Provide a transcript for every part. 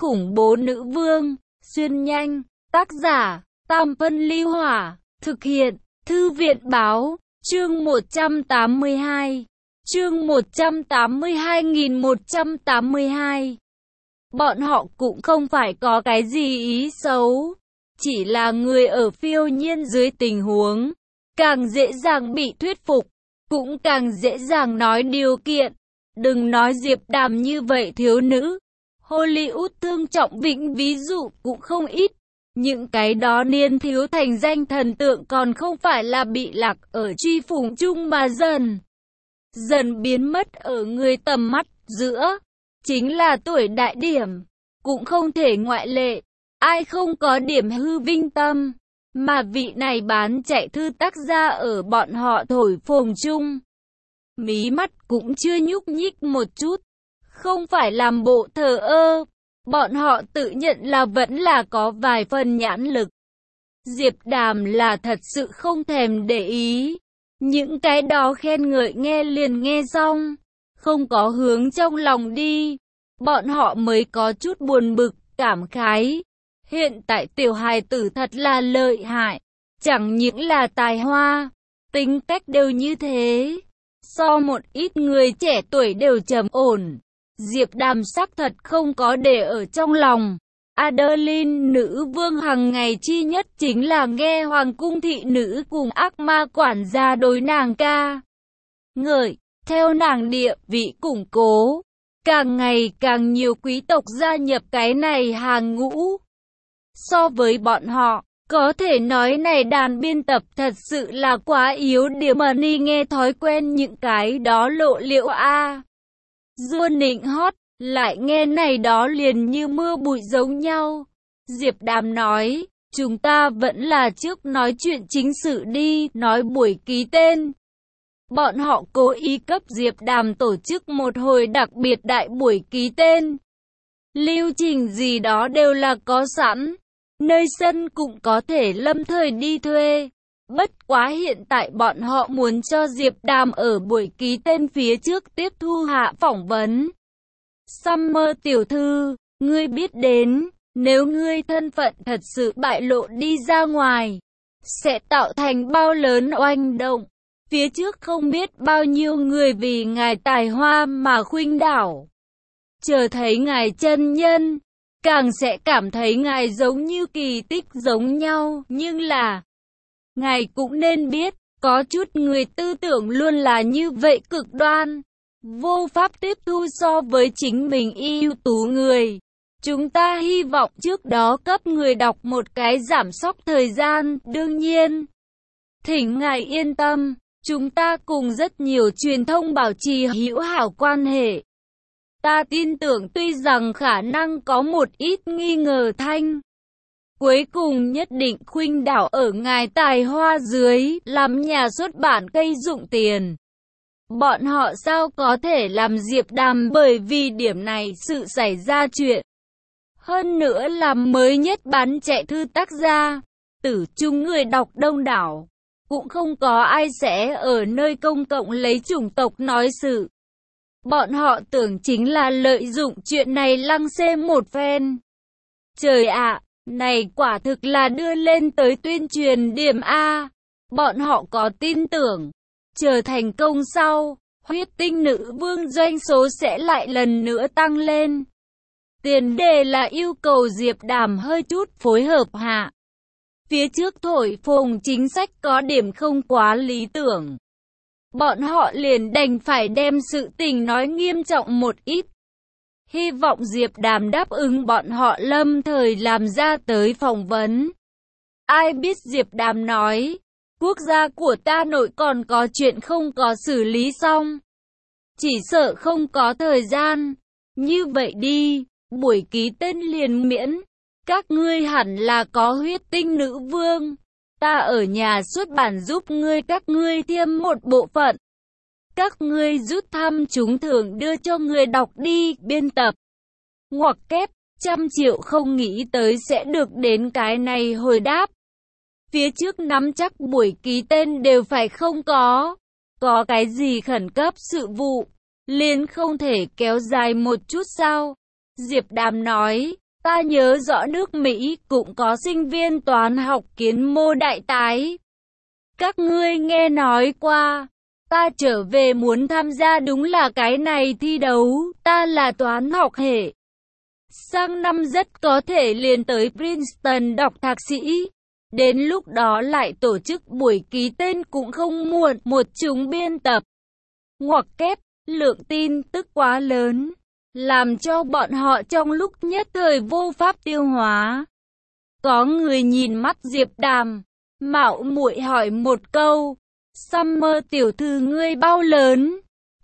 khủng bố nữ vương, xuyên nhanh, tác giả, Tam Phân Ly Hỏa, thực hiện, Thư viện báo, chương 182, chương 182.182. Bọn họ cũng không phải có cái gì ý xấu, chỉ là người ở phiêu nhiên dưới tình huống, càng dễ dàng bị thuyết phục, cũng càng dễ dàng nói điều kiện. Đừng nói Diệp Đàm như vậy thiếu nữ, Hollywood thương trọng vĩnh ví dụ cũng không ít. Những cái đó niên thiếu thành danh thần tượng còn không phải là bị lạc ở truy phủng chung mà dần biến mất ở người tầm mắt giữa. Chính là tuổi đại điểm, cũng không thể ngoại lệ. Ai không có điểm hư vinh tâm, mà vị này bán chạy thư tác gia ở bọn họ thổi phồng chung. Mí mắt cũng chưa nhúc nhích một chút, không phải làm bộ thờ ơ. Bọn họ tự nhận là vẫn là có vài phần nhãn lực. Diệp Đàm là thật sự không thèm để ý. Những cái đó khen ngợi nghe liền nghe xong, không có hướng trong lòng đi. Bọn họ mới có chút buồn bực, cảm khái. Hiện tại tiểu hài tử thật là lợi hại. Chẳng những là tài hoa, tính cách đều như thế. So một ít người trẻ tuổi đều trầm ổn. Diệp Đàm sắc thật không có để ở trong lòng. Adeline nữ vương hằng ngày chi nhất chính là nghe hoàng cung thị nữ cùng ác ma quản gia đối nàng ca ngợi, theo nàng địa vị củng cố. Càng ngày càng nhiều quý tộc gia nhập cái này hàng ngũ. So với bọn họ, có thể nói này đàn biên tập thật sự là quá yếu điểm mà ni nghe thói quen những cái đó lộ liễu a. Dua nịnh hót, lại nghe này đó liền như mưa bụi giống nhau. Diệp Đàm nói, chúng ta vẫn là trước nói chuyện chính sự đi, nói buổi ký tên. Bọn họ cố ý cấp Diệp Đàm tổ chức một hồi đặc biệt đại buổi ký tên. Lưu trình gì đó đều là có sẵn, nơi sân cũng có thể lâm thời đi thuê. Bất quá hiện tại bọn họ muốn cho Diệp Đàm ở buổi ký tên phía trước tiếp thu hạ phỏng vấn. Summer tiểu thư, ngươi biết đến, nếu ngươi thân phận thật sự bại lộ đi ra ngoài, sẽ tạo thành bao lớn oanh động. Phía trước không biết bao nhiêu người vì ngài tài hoa mà khuynh đảo. Chờ thấy ngài chân nhân, càng sẽ cảm thấy ngài giống như kỳ tích giống nhau, nhưng là ngài cũng nên biết, có chút người tư tưởng luôn là như vậy cực đoan, vô pháp tiếp thu so với chính mình ưu tú người. Chúng ta hy vọng trước đó cấp người đọc một cái giảm sóc thời gian, đương nhiên. Thỉnh ngài yên tâm, chúng ta cùng rất nhiều truyền thông bảo trì hữu hảo quan hệ. Ta tin tưởng tuy rằng khả năng có một ít nghi ngờ thanh, cuối cùng nhất định khuynh đảo ở ngài tài hoa dưới, làm nhà xuất bản cây dụng tiền. Bọn họ sao có thể làm Diệp Đàm bởi vì điểm này sự xảy ra chuyện. Hơn nữa là mới nhất bán chạy thư tác gia, tử chung người đọc đông đảo. Cũng không có ai sẽ ở nơi công cộng lấy chủng tộc nói sự. Bọn họ tưởng chính là lợi dụng chuyện này lăng xê một phen. Trời ạ, này quả thực là đưa lên tới tuyên truyền điểm A. Bọn họ có tin tưởng, chờ thành công sau, huyết tinh nữ vương doanh số sẽ lại lần nữa tăng lên. Tiền đề là yêu cầu Diệp Đàm hơi chút phối hợp hạ. Phía trước thổi phồng chính sách có điểm không quá lý tưởng. Bọn họ liền đành phải đem sự tình nói nghiêm trọng một ít. Hy vọng Diệp Đàm đáp ứng bọn họ lâm thời làm ra tới phỏng vấn. Ai biết Diệp Đàm nói, quốc gia của ta nội còn có chuyện không có xử lý xong. Chỉ sợ không có thời gian. Như vậy đi, buổi ký tên liền miễn. Các ngươi hẳn là có huyết tinh nữ vương. Ta ở nhà xuất bản giúp các ngươi thêm một bộ phận. Các ngươi rút thăm trúng thưởng đưa cho người đọc đi, biên tập. Ngoặc kép, 100 triệu không nghĩ tới sẽ được đến cái này hồi đáp. Phía trước nắm chắc buổi ký tên đều phải không có. Có cái gì khẩn cấp sự vụ, liền không thể kéo dài một chút sao? Diệp Đàm nói, Ta nhớ rõ nước Mỹ cũng có sinh viên toán học kiến mô đại tái. Các ngươi nghe nói qua. Ta trở về muốn tham gia đúng là cái này thi đấu. Ta là toán học hệ. Sang năm rất có thể liền tới Princeton đọc thạc sĩ. Đến lúc đó lại tổ chức buổi ký tên cũng không muộn. Một chúng biên tập ngoặc kép, lượng tin tức quá lớn, làm cho bọn họ trong lúc nhất thời vô pháp tiêu hóa. Có người nhìn mắt Diệp Đàm, mạo muội hỏi một câu, Summer tiểu thư ngươi bao lớn?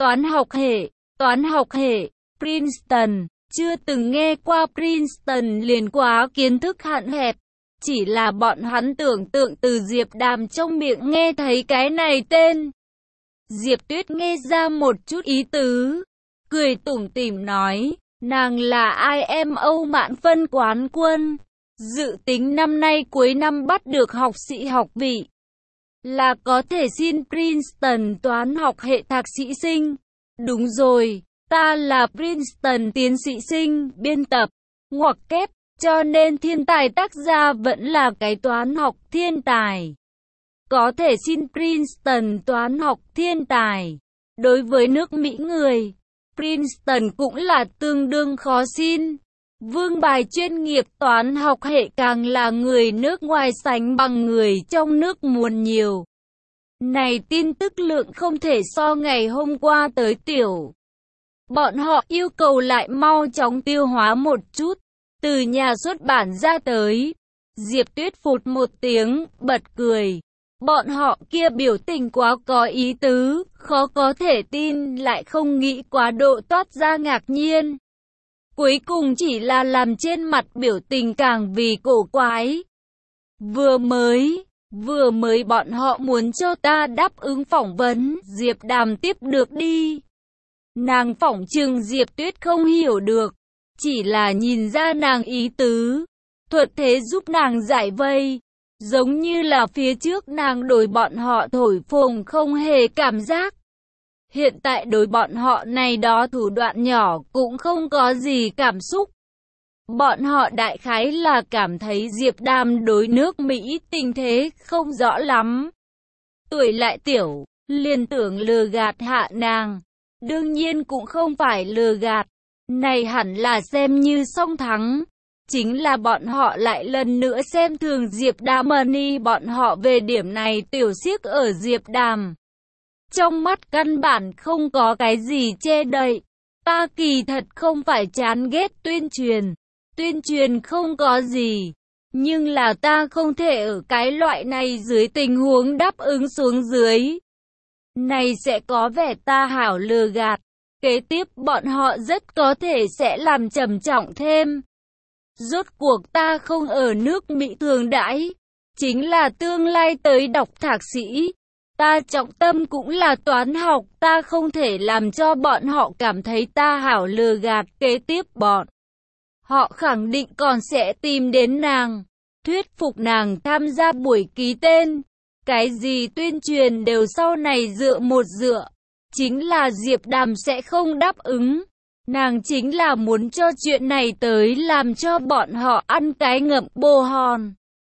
Toán học hệ, Princeton, chưa từng nghe qua Princeton liền quá kiến thức hạn hẹp. Chỉ là bọn hắn tưởng tượng từ Diệp Đàm trong miệng nghe thấy cái này tên. Diệp Tuyết nghe ra một chút ý tứ, cười tủm tỉm nói, nàng là IMO mạn phân quán quân, dự tính năm nay cuối năm bắt được học sĩ học vị, là có thể xin Princeton toán học hệ thạc sĩ sinh. Đúng rồi, ta là Princeton tiến sĩ sinh, biên tập, ngoặc kép, cho nên thiên tài tác gia vẫn là cái toán học thiên tài. Có thể xin Princeton toán học thiên tài. Đối với nước Mỹ người, Princeton cũng là tương đương khó xin. Vương bài chuyên nghiệp toán học hệ càng là người nước ngoài sánh bằng người trong nước muốn nhiều. Này tin tức lượng không thể so ngày hôm qua tới tiểu. Bọn họ yêu cầu lại mau chóng tiêu hóa một chút. Từ nhà xuất bản ra tới. Diệp Tuyết phụt một tiếng, bật cười. Bọn họ kia biểu tình quá có ý tứ, khó có thể tin lại không nghĩ quá độ toát ra ngạc nhiên. Cuối cùng chỉ là làm trên mặt biểu tình càng vì cổ quái. Vừa mới bọn họ muốn cho ta đáp ứng phỏng vấn, Diệp Đàm tiếp được đi. Nàng phỏng chừng Diệp Tuyết không hiểu được, chỉ là nhìn ra nàng ý tứ, thuật thế giúp nàng giải vây. Giống như là phía trước nàng đối bọn họ thổi phồng không hề cảm giác. Hiện tại đối bọn họ này đó thủ đoạn nhỏ cũng không có gì cảm xúc. Bọn họ đại khái là cảm thấy Diệp Đàm đối nước Mỹ tình thế không rõ lắm. Tuổi lại tiểu, liền tưởng lừa gạt hạ nàng. Đương nhiên cũng không phải lừa gạt. Này hẳn là xem như song thắng. Chính là bọn họ lại lần nữa xem thường Diệp Đàm bọn họ về điểm này tiểu xiếc ở Diệp Đàm. Trong mắt căn bản không có cái gì che đậy. Ta kỳ thật không phải chán ghét tuyên truyền không có gì. Nhưng là ta không thể ở cái loại này dưới tình huống đáp ứng xuống dưới. Này sẽ có vẻ ta hảo lừa gạt. Kế tiếp bọn họ rất có thể sẽ làm trầm trọng thêm. Rốt cuộc ta không ở nước Mỹ thường đãi, chính là tương lai tới đọc thạc sĩ. Ta trọng tâm cũng là toán học, ta không thể làm cho bọn họ cảm thấy ta hảo lừa gạt. Kế tiếp bọn họ khẳng định còn sẽ tìm đến nàng, thuyết phục nàng tham gia buổi ký tên. Cái gì tuyên truyền đều sau này dựa một dựa, chính là Diệp Đàm sẽ không đáp ứng. Nàng chính là muốn cho chuyện này tới làm cho bọn họ ăn cái ngậm bồ hòn.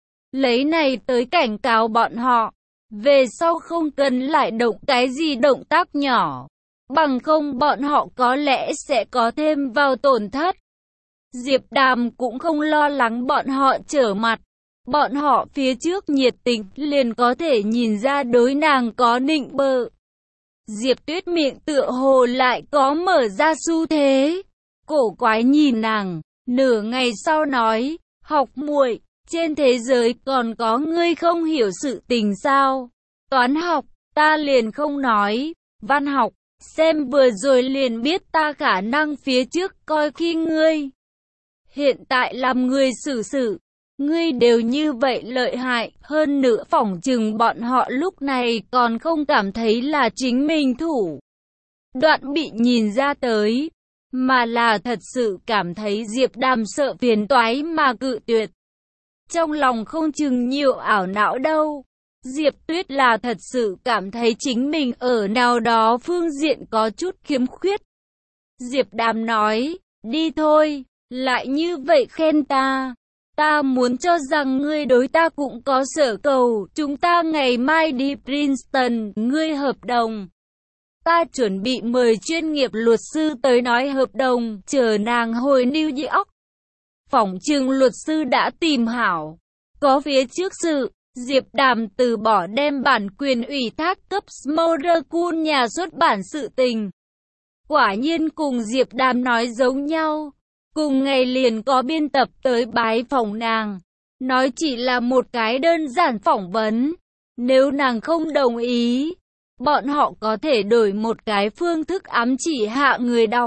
Lấy này tới cảnh cáo bọn họ, về sau không cần lại động cái gì động tác nhỏ, bằng không bọn họ có lẽ sẽ có thêm vào tổn thất. Diệp Đàm cũng không lo lắng bọn họ trở mặt, bọn họ phía trước nhiệt tình liền có thể nhìn ra đối nàng có nịnh bợ. Diệp Tuyết miệng tựa hồ lại có mở ra xu thế. Cổ quái nhìn nàng, nửa ngày sau nói, học muội, trên thế giới còn có ngươi không hiểu sự tình sao? Toán học, ta liền không nói, văn học, xem vừa rồi liền biết ta khả năng phía trước coi khi ngươi. Hiện tại làm người xử, ngươi đều như vậy lợi hại, hơn nữa phỏng chừng bọn họ lúc này còn không cảm thấy là chính mình thủ đoạn bị nhìn ra tới, mà là thật sự cảm thấy Diệp Đàm sợ phiền toái mà cự tuyệt. Trong lòng không chừng nhiều ảo não đâu. Diệp Tuyết là thật sự cảm thấy chính mình ở nào đó phương diện có chút khiếm khuyết. Diệp Đàm nói, đi thôi, lại như vậy khen ta. Ta muốn cho rằng ngươi đối ta cũng có sở cầu. Chúng ta ngày mai đi Princeton, ngươi hợp đồng. Ta chuẩn bị mời chuyên nghiệp luật sư tới nói hợp đồng, chờ nàng hồi New York. Phỏng chừng luật sư đã tìm hảo. Có phía trước sự, Diệp Đàm từ bỏ đem bản quyền ủy thác cấp Smothercool nhà xuất bản sự tình. Quả nhiên cùng Diệp Đàm nói giống nhau. Cùng ngày liền có biên tập tới bái phỏng nàng. Nói chỉ là một cái đơn giản phỏng vấn. Nếu nàng không đồng ý, bọn họ có thể đổi một cái phương thức ám chỉ hạ người đọc.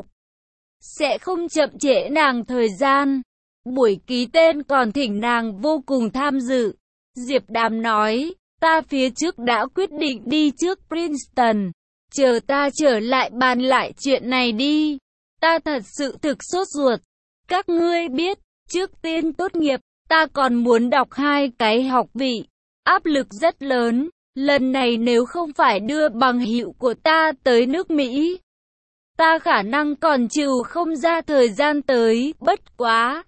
Sẽ không chậm trễ nàng thời gian. Buổi ký tên còn thỉnh nàng vô cùng tham dự. Diệp Đàm nói, ta phía trước đã quyết định đi trước Princeton. Chờ ta trở lại bàn lại chuyện này đi. Ta thật sự thực sốt ruột. Các ngươi biết, trước tiên tốt nghiệp, ta còn muốn đọc 2 cái học vị. Áp lực rất lớn. Lần này nếu không phải đưa bằng hữu của ta tới nước Mỹ, ta khả năng còn chịu không ra thời gian tới, bất quá.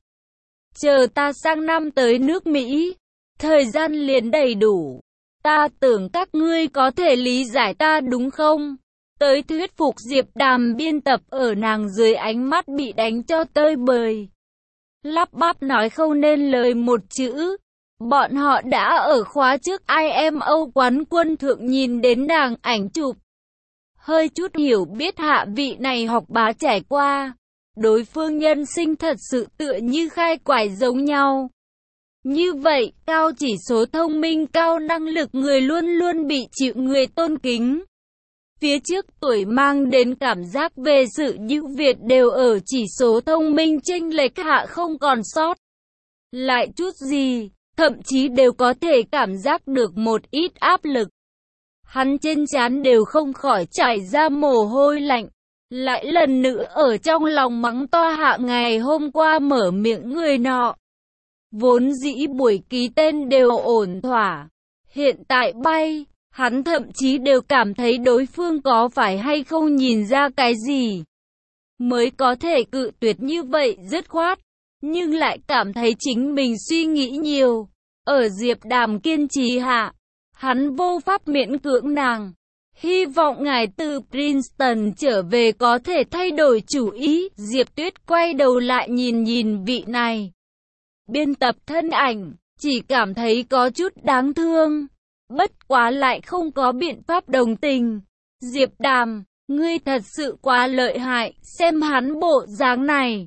Chờ ta sang năm tới nước Mỹ, thời gian liền đầy đủ. Ta tưởng các ngươi có thể lý giải ta đúng không? Tới thuyết phục Diệp Đàm biên tập ở nàng dưới ánh mắt bị đánh cho tơi bời. Lắp bắp nói không nên lời một chữ. Bọn họ đã ở khóa trước IMO quán quân thượng nhìn đến nàng ảnh chụp. Hơi chút hiểu biết hạ vị này học bá trải qua. Đối phương nhân sinh thật sự tựa như khai quải giống nhau. Như vậy, cao chỉ số thông minh cao năng lực người luôn luôn bị chịu người tôn kính. Phía trước tuổi mang đến cảm giác về sự ưu việt đều ở chỉ số thông minh chênh lệch hạ không còn sót lại chút gì. Thậm chí đều có thể cảm giác được một ít áp lực. Hắn trên trán đều không khỏi chảy ra mồ hôi lạnh. Lại lần nữa ở trong lòng mắng to hạ ngày hôm qua mở miệng người nọ. Vốn dĩ buổi ký tên đều ổn thỏa. Hiện tại bay, hắn thậm chí đều cảm thấy đối phương có phải hay không nhìn ra cái gì. Mới có thể cự tuyệt như vậy dứt khoát. Nhưng lại cảm thấy chính mình suy nghĩ nhiều. Ở Diệp Đàm kiên trì hạ, hắn vô pháp miễn cưỡng nàng. Hy vọng ngài từ Princeton trở về có thể thay đổi chủ ý. Diệp Tuyết quay đầu lại nhìn vị này. Biên tập thân ảnh, chỉ cảm thấy có chút đáng thương. Bất quá lại không có biện pháp đồng tình. Diệp Đàm, ngươi thật sự quá lợi hại, xem hắn bộ dáng này.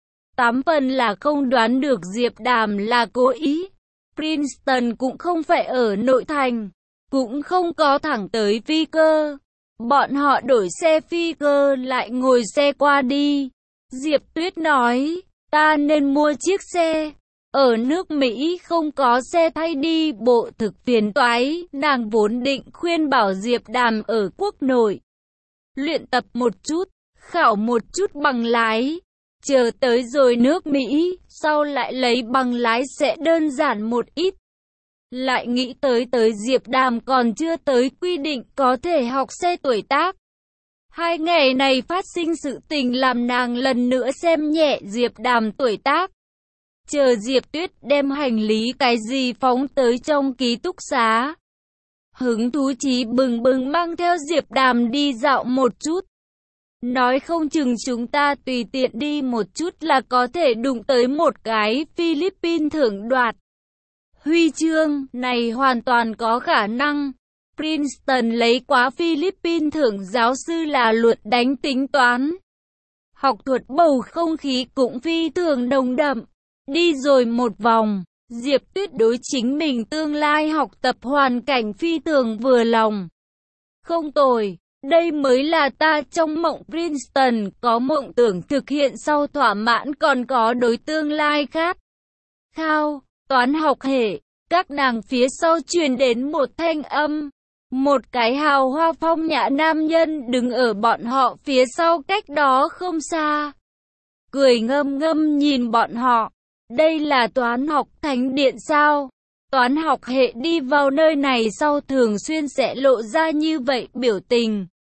8 phần là không đoán được Diệp Đàm là cố ý. Princeton cũng không phải ở nội thành, cũng không có thẳng tới phi cơ. Bọn họ đổi xe phi cơ lại ngồi xe qua đi. Diệp Tuyết nói, ta nên mua chiếc xe. Ở nước Mỹ không có xe thay đi bộ thực phiền toái. Nàng vốn định khuyên bảo Diệp Đàm ở quốc nội luyện tập một chút, khảo một chút bằng lái. Chờ tới rồi nước Mỹ, sau lại lấy bằng lái sẽ đơn giản một ít. Lại nghĩ tới Diệp Đàm còn chưa tới quy định có thể học xe tuổi tác. 2 ngày này phát sinh sự tình làm nàng lần nữa xem nhẹ Diệp Đàm tuổi tác. Chờ Diệp Tuyết đem hành lý cái gì phóng tới trong ký túc xá. Hứng thú chí bừng bừng mang theo Diệp Đàm đi dạo một chút. Nói không chừng chúng ta tùy tiện đi một chút là có thể đụng tới một cái Philippines thưởng đoạt huy chương, này hoàn toàn có khả năng. Princeton lấy quá Philippines thưởng giáo sư là luật đánh tính toán. Học thuật bầu không khí cũng phi thường nồng đậm. Đi rồi một vòng, Diệp Tuyết đối chính mình tương lai học tập hoàn cảnh phi thường vừa lòng. Không tồi. Đây mới là ta trong mộng Princeton, có mộng tưởng thực hiện sau thỏa mãn còn có đối tương lai khác. Khao, toán học hệ, các nàng phía sau truyền đến một thanh âm. Một cái hào hoa phong nhã nam nhân đứng ở bọn họ phía sau cách đó không xa. Cười ngâm ngâm nhìn bọn họ. Đây là toán học thánh điện sao? Toán học hệ đi vào nơi này sau thường xuyên sẽ lộ ra như vậy biểu tình.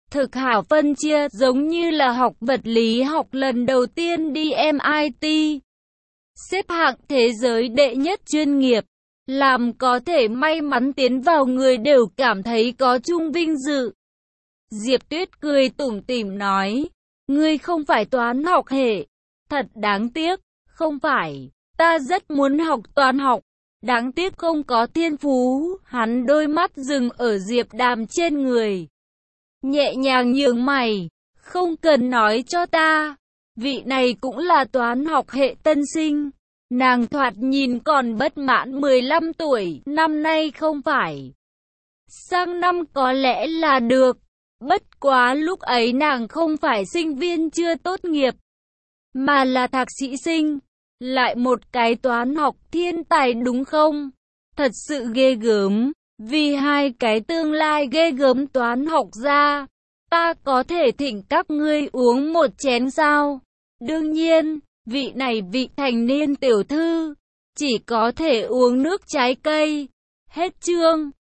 Thực hảo phân chia giống như là học vật lý học lần đầu tiên đi MIT. Xếp hạng thế giới đệ nhất chuyên nghiệp. Làm có thể may mắn tiến vào người đều cảm thấy có chung vinh dự. Diệp Tuyết cười tủm tỉm nói, ngươi không phải toán học hệ. Thật đáng tiếc, không phải, ta rất muốn học toán học. Đáng tiếc không có thiên phú. Hắn đôi mắt dừng ở Diệp Đàm trên người. Nhẹ nhàng nhướng mày, không cần nói cho ta. Vị này cũng là toán học hệ tân sinh. Nàng thoạt nhìn còn bất mãn 15 tuổi, năm nay không phải. Sang năm có lẽ là được. Bất quá lúc ấy nàng không phải sinh viên chưa tốt nghiệp, mà là thạc sĩ sinh. Lại một cái toán học thiên tài đúng không? Thật sự ghê gớm. Vì hai cái tương lai ghê gớm toán học ra, ta có thể thỉnh các ngươi uống một chén sao? Đương nhiên, vị này vị thành niên tiểu thư, chỉ có thể uống nước trái cây. Hết chương.